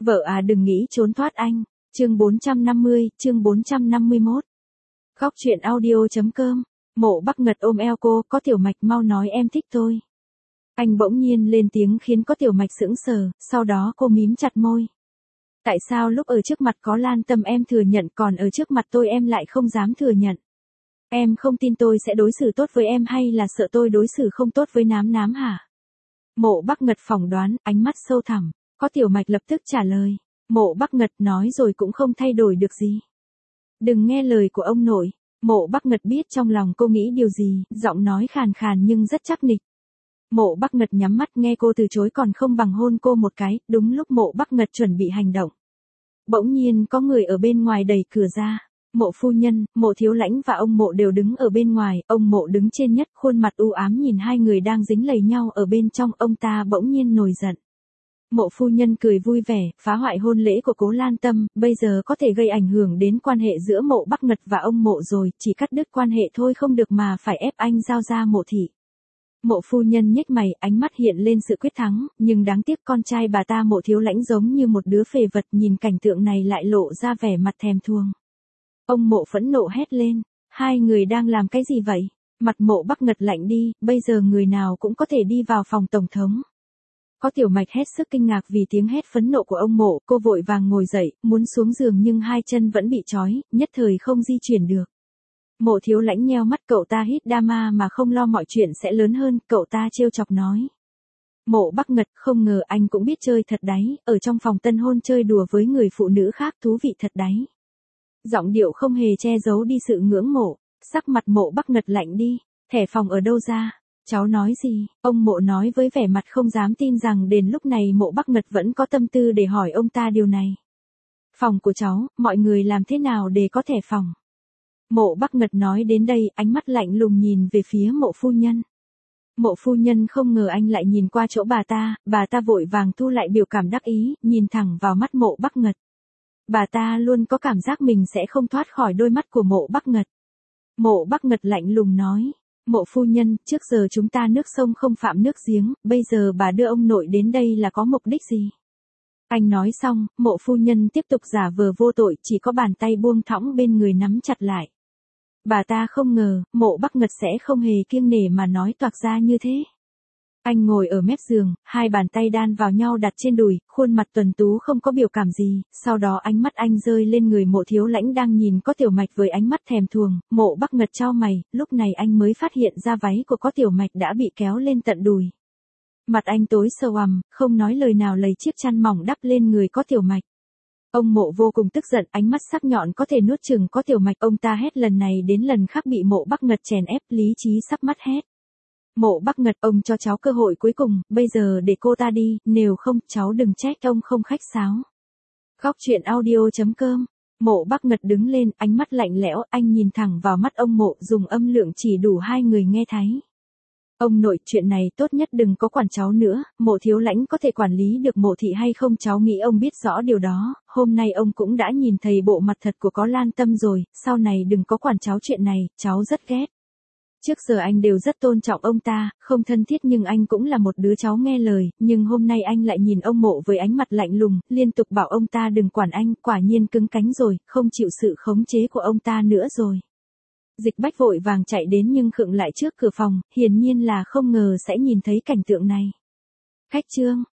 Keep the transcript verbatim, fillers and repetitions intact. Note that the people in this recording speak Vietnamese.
Vợ à đừng nghĩ trốn thoát anh. Chương bốn trăm năm mươi, chương bốn trăm năm mươi mốt. Khóc chuyện audio.com. Mộ Bắc Ngật ôm eo cô, có Tiểu Mạch mau nói em thích tôi. Anh bỗng nhiên lên tiếng khiến có Tiểu Mạch sững sờ, sau đó cô mím chặt môi. Tại sao lúc ở trước mặt có Lan Tâm em thừa nhận còn ở trước mặt tôi em lại không dám thừa nhận? Em không tin tôi sẽ đối xử tốt với em hay là sợ tôi đối xử không tốt với Nám Nám hả? Mộ Bắc Ngật phỏng đoán, ánh mắt sâu thẳm. Có Tiểu Mạch lập tức trả lời. Mộ Bắc Ngật nói rồi cũng không thay đổi được gì. Đừng nghe lời của ông nội. Mộ Bắc Ngật biết trong lòng cô nghĩ điều gì, giọng nói khàn khàn nhưng rất chắc nịch. Mộ Bắc Ngật nhắm mắt nghe cô từ chối còn không bằng hôn cô một cái, đúng lúc Mộ Bắc Ngật chuẩn bị hành động. Bỗng nhiên có người ở bên ngoài đẩy cửa ra. Mộ phu nhân, Mộ Thiếu Lãnh và ông Mộ đều đứng ở bên ngoài, ông Mộ đứng trên nhất, khuôn mặt u ám nhìn hai người đang dính lầy nhau ở bên trong, ông ta bỗng nhiên nổi giận. Mộ phu nhân cười vui vẻ, phá hoại hôn lễ của Cố Lan Tâm, bây giờ có thể gây ảnh hưởng đến quan hệ giữa Mộ Bắc Ngật và ông Mộ rồi, chỉ cắt đứt quan hệ thôi không được mà phải ép anh giao ra Mộ thị. Mộ phu nhân nhếch mày, ánh mắt hiện lên sự quyết thắng, nhưng đáng tiếc con trai bà ta Mộ Thiếu Lãnh giống như một đứa phệ vật, nhìn cảnh tượng này lại lộ ra vẻ mặt thèm thuồng. Ông Mộ phẫn nộ hét lên, hai người đang làm cái gì vậy? Mặt Mộ Bắc Ngật lạnh đi, bây giờ người nào cũng có thể đi vào phòng tổng thống. Có Tiểu Mạch hết sức kinh ngạc vì tiếng hét phẫn nộ của ông Mộ, cô vội vàng ngồi dậy, muốn xuống giường nhưng hai chân vẫn bị trói, nhất thời không di chuyển được. Mộ Thiếu Lãnh nheo mắt, cậu ta hít Dama mà không lo mọi chuyện sẽ lớn hơn, cậu ta trêu chọc nói. Mộ Bắc Ngật, không ngờ anh cũng biết chơi thật đấy, ở trong phòng tân hôn chơi đùa với người phụ nữ khác thú vị thật đấy. Giọng điệu không hề che giấu đi sự ngưỡng mộ, sắc mặt Mộ Bắc Ngật lạnh đi, thẻ phòng ở đâu ra? Cháu nói gì? Ông Mộ nói với vẻ mặt không dám tin rằng đến lúc này Mộ Bắc Ngật vẫn có tâm tư để hỏi ông ta điều này. Phòng của cháu, mọi người làm thế nào để có thẻ phòng? Mộ Bắc Ngật nói đến đây, ánh mắt lạnh lùng nhìn về phía Mộ phu nhân. Mộ phu nhân không ngờ anh lại nhìn qua chỗ bà ta, bà ta vội vàng thu lại biểu cảm đắc ý, nhìn thẳng vào mắt Mộ Bắc Ngật. Bà ta luôn có cảm giác mình sẽ không thoát khỏi đôi mắt của Mộ Bắc Ngật. Mộ Bắc Ngật lạnh lùng nói. Mộ phu nhân, trước giờ chúng ta nước sông không phạm nước giếng, bây giờ bà đưa ông nội đến đây là có mục đích gì? Anh nói xong, Mộ phu nhân tiếp tục giả vờ vô tội, chỉ có bàn tay buông thõng bên người nắm chặt lại. Bà ta không ngờ, Mộ Bắc Ngật sẽ không hề kiêng nể mà nói toạc ra như thế. Anh ngồi ở mép giường, hai bàn tay đan vào nhau đặt trên đùi, khuôn mặt tuấn tú không có biểu cảm gì, sau đó ánh mắt anh rơi lên người Mộ Thiếu Lãnh đang nhìn có Tiểu Mạch với ánh mắt thèm thuồng, Mộ Bắc Ngật chau mày, lúc này anh mới phát hiện ra váy của có Tiểu Mạch đã bị kéo lên tận đùi. Mặt anh tối sâu ằm, không nói lời nào lấy chiếc chăn mỏng đắp lên người có Tiểu Mạch. Ông Mộ vô cùng tức giận, ánh mắt sắc nhọn có thể nuốt chửng có Tiểu Mạch, ông ta hét lần này đến lần khác bị Mộ Bắc Ngật chèn ép, lý trí sắp mất hét. Mộ Bắc Ngật, ông cho cháu cơ hội cuối cùng, bây giờ để cô ta đi, nếu không, cháu đừng trách ông không khách sáo. Khóc chuyện audio.com. Mộ Bắc Ngật đứng lên, ánh mắt lạnh lẽo, anh nhìn thẳng vào mắt ông Mộ, dùng âm lượng chỉ đủ hai người nghe thấy. Ông nội, chuyện này tốt nhất đừng có quản cháu nữa, Mộ Thiếu Lãnh có thể quản lý được Mộ thị hay không cháu nghĩ ông biết rõ điều đó, hôm nay ông cũng đã nhìn thấy bộ mặt thật của có Lan Tâm rồi, sau này đừng có quản cháu chuyện này, cháu rất ghét. Trước giờ anh đều rất tôn trọng ông ta, không thân thiết nhưng anh cũng là một đứa cháu nghe lời, nhưng hôm nay anh lại nhìn ông Mộ với ánh mặt lạnh lùng, liên tục bảo ông ta đừng quản anh, quả nhiên cứng cánh rồi, không chịu sự khống chế của ông ta nữa rồi. Dịch Bách vội vàng chạy đến nhưng khựng lại trước cửa phòng, hiển nhiên là không ngờ sẽ nhìn thấy cảnh tượng này. Khách trương,